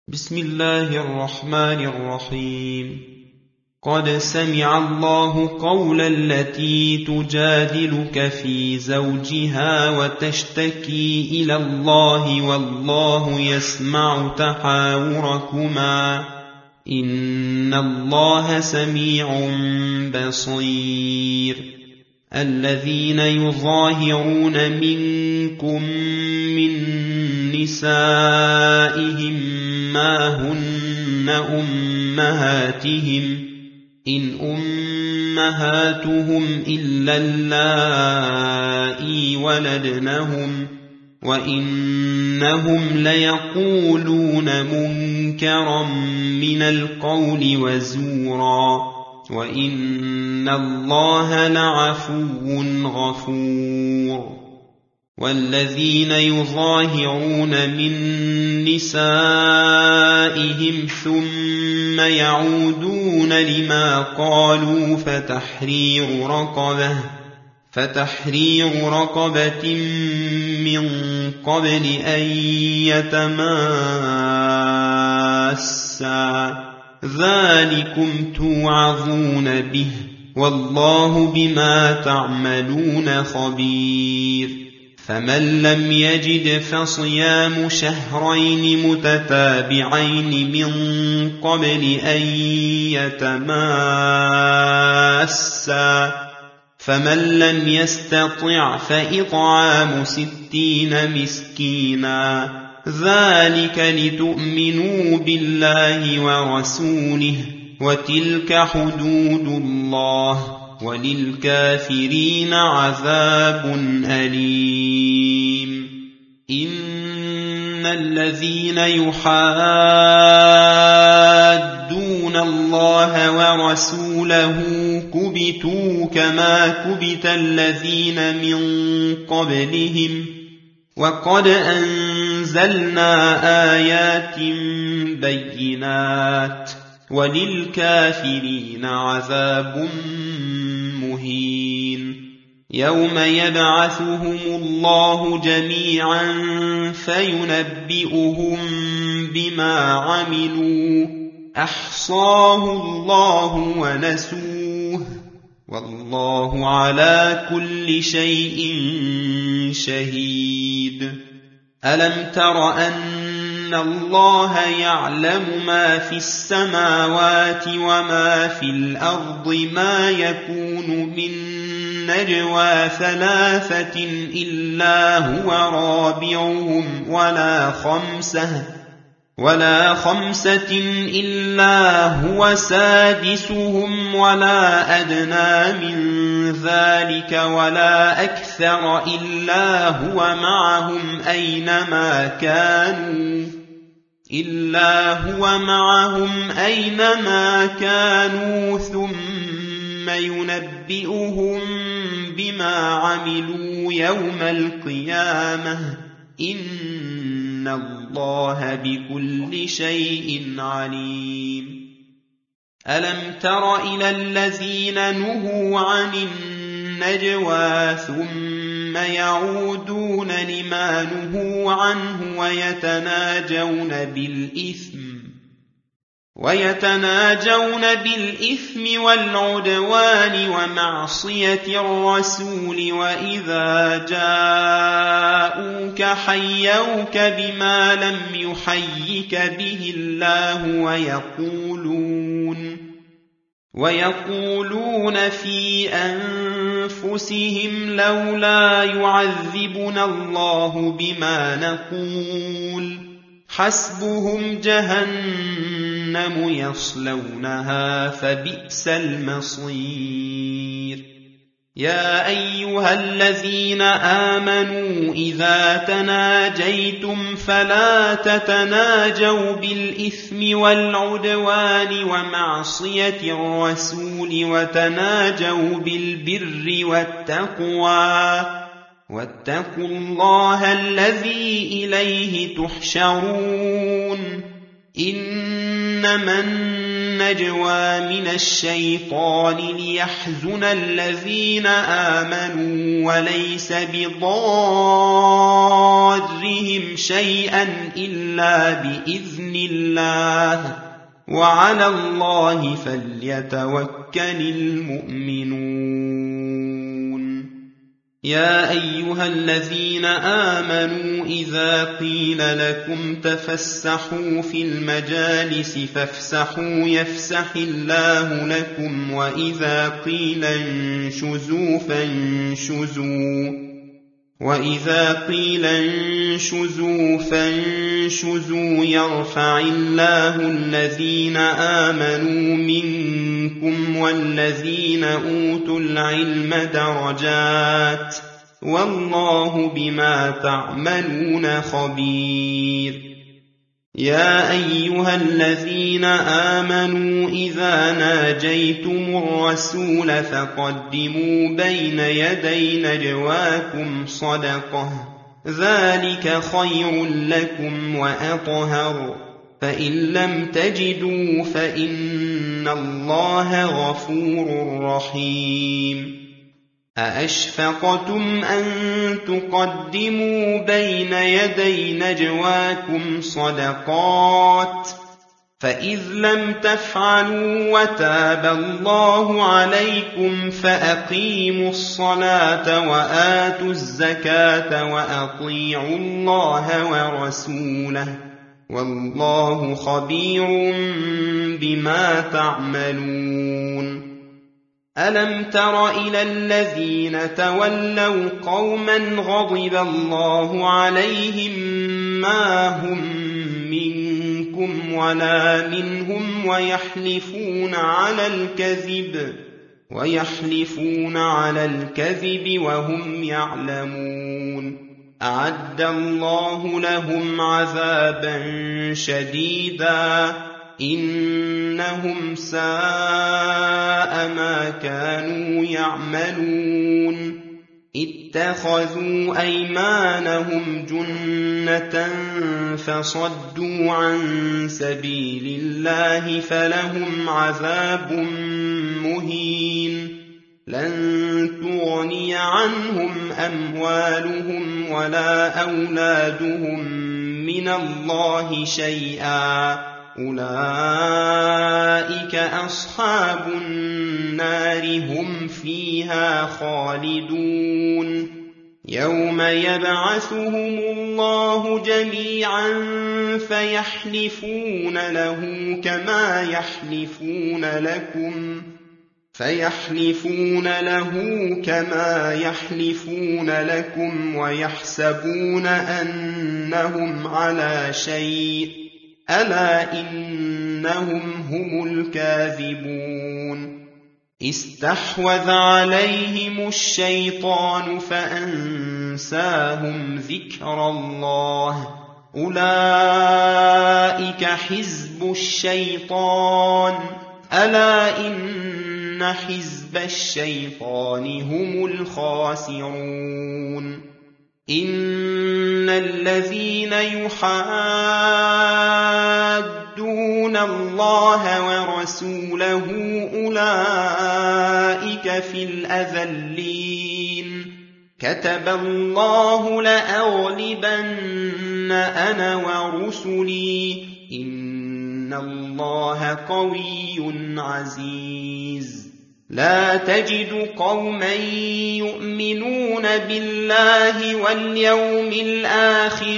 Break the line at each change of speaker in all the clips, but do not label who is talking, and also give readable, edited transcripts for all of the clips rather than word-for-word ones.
بسم الله الرحمن الرحيم. قد سمع الله قول التي تجادلك في زوجها وتشتكي إلى الله والله يسمع تحاوركما إن الله سميع بصير. الذين يظاهرون منكم من نسائهم ما هن أمهاتهم إن أمهاتهم إلا اللائي ولدنهم وإنهم ليقولون منكرا من القول وزورا وإن الله لعفو غفور. والذين يظاهرون من نسائهم ثم يعودون لما قالوا فتحرير رقبة من قبل أن يتماسا ذلكم توعظون به والله بما تعملون خبير. فمن لم يجد فصيام شهرين متتابعين من قبل أن يتماسا فمن لم يستطع فإطعام 60 مسكينا ذلك لتؤمنوا بالله ورسوله وتلك حدود الله وللكافرين عذاب أليم. إن الذين يحادون الله ورسوله كبتوا كما كبت الذين من قبلهم وقد أنزلنا آيات بينات وللكافرين عذاب مهين. يوم يبعثهم الله جميعا فينبئهم بما عملوا أحصاه الله ونسوه والله على كل شيء شهيد. ألم تر أن الله يعلم ما في السماوات وما في الأرض ما يكون من نجوى 3 إلا هو رابعهم ولا خمسة إلا هو سادسهم ولا أدنى من ذلك ولا أكثر إلا هو معهم أينما كانوا ثم ينبئهم بما عملوا يوم القيامة إن الله بكل شيء عليم. ألم تر إلى الذين نهوا عن النجوى ثم يعودون لما نهوا عنه ويتناجون بالإثم والعدوان ومعصية الرسول وإذا جاءوك حيوك بما لم يحيك به الله ويقولون في أنفسهم لولا يعذبنا الله بما نقول حسبهم جهنم يصلونها فبئس المصير. يا أيها الذين آمنوا إذا تناجيتم فلا تتناجوا بالإثم والعدوان ومعصية الرسول وتناجوا بالبر والتقوى واتقوا الله الذي إليه تحشرون. إنما النجوى من الشيطان ليحزن الذين آمنوا وليس بضارهم شيئا إلا بإذن الله وعلى الله فليتوكل المؤمنون. يا أيها الذين آمنوا إذا قيل لكم تفسحوا في المجالس فافسحوا يفسح الله لكم وإذا قيل انشزوا فانشزوا يرفع الله الذين آمنوا منكم والذين أوتوا العلم درجات والله بما تعملون خبير. يا أيها الذين آمنوا إذا ناجيتم الرسول فقدموا بين يدي نجواكم صدقة ذلك خير لكم وأطهر فإن لم تجدوا فإن الله غفور رحيم. أأشفقتم أن تقدموا بين يدي نجواكم صدقات فإذ لم تفعلوا وتاب الله عليكم فأقيموا الصلاة وآتوا الزكاة وأطيعوا الله ورسوله والله خبير بما تعملون. ألم تر إلى الذين تولوا قوما غضب الله عليهم ما هم منكم ولا منهم ويحلفون على الكذب وهم يعلمون. أعد الله لهم عذابا شديدا إنهم ساء ما كانوا يعملون. اتخذوا أيمانهم جنة فصدوا عن سبيل الله فلهم عذاب مهين. لن تغني عنهم أموالهم ولا أولادهم من الله شيئا أولئك أصحاب النار هم فيها خالدون. يوم يبعثهم الله جميعا فيحلفون له كما يحلفون لكم ويحسبون أنهم على شيء ألا إنهم هم الكاذبون. استحوذ عليهم الشيطان فأنساهم ذكر الله أولئك حزب الشيطان ألا إن حزب الشيطان هم الخاسرون. إن الذين يحادون الله ورسوله أولئك في الأذلين. كتب الله لأغلبن أنا ورسلي إن الله قوي عزيز. لا تجد قوما يؤمنون بالله واليوم الآخر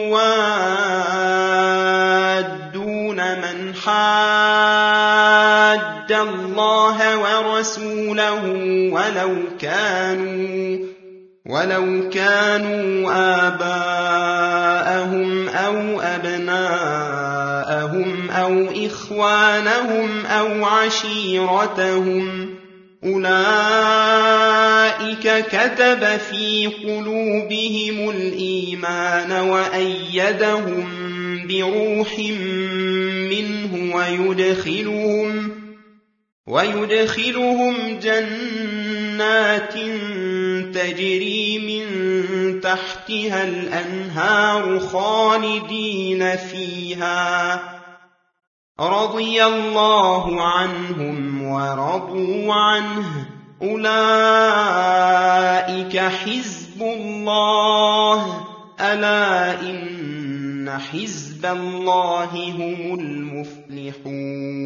يوادون من حاد الله ورسوله ولو كانوا آباءهم أو أبناءهم أو إخوانهم أو عشيرتهم أولئك كتب في قلوبهم الإيمان وأيدهم بروح منه ويدخلهم جنات تجري من تحتها الأنهار خالدين فيها رضي الله عنهم ورضوا عنه أولئك حزب الله ألا إن حزب الله هم المفلحون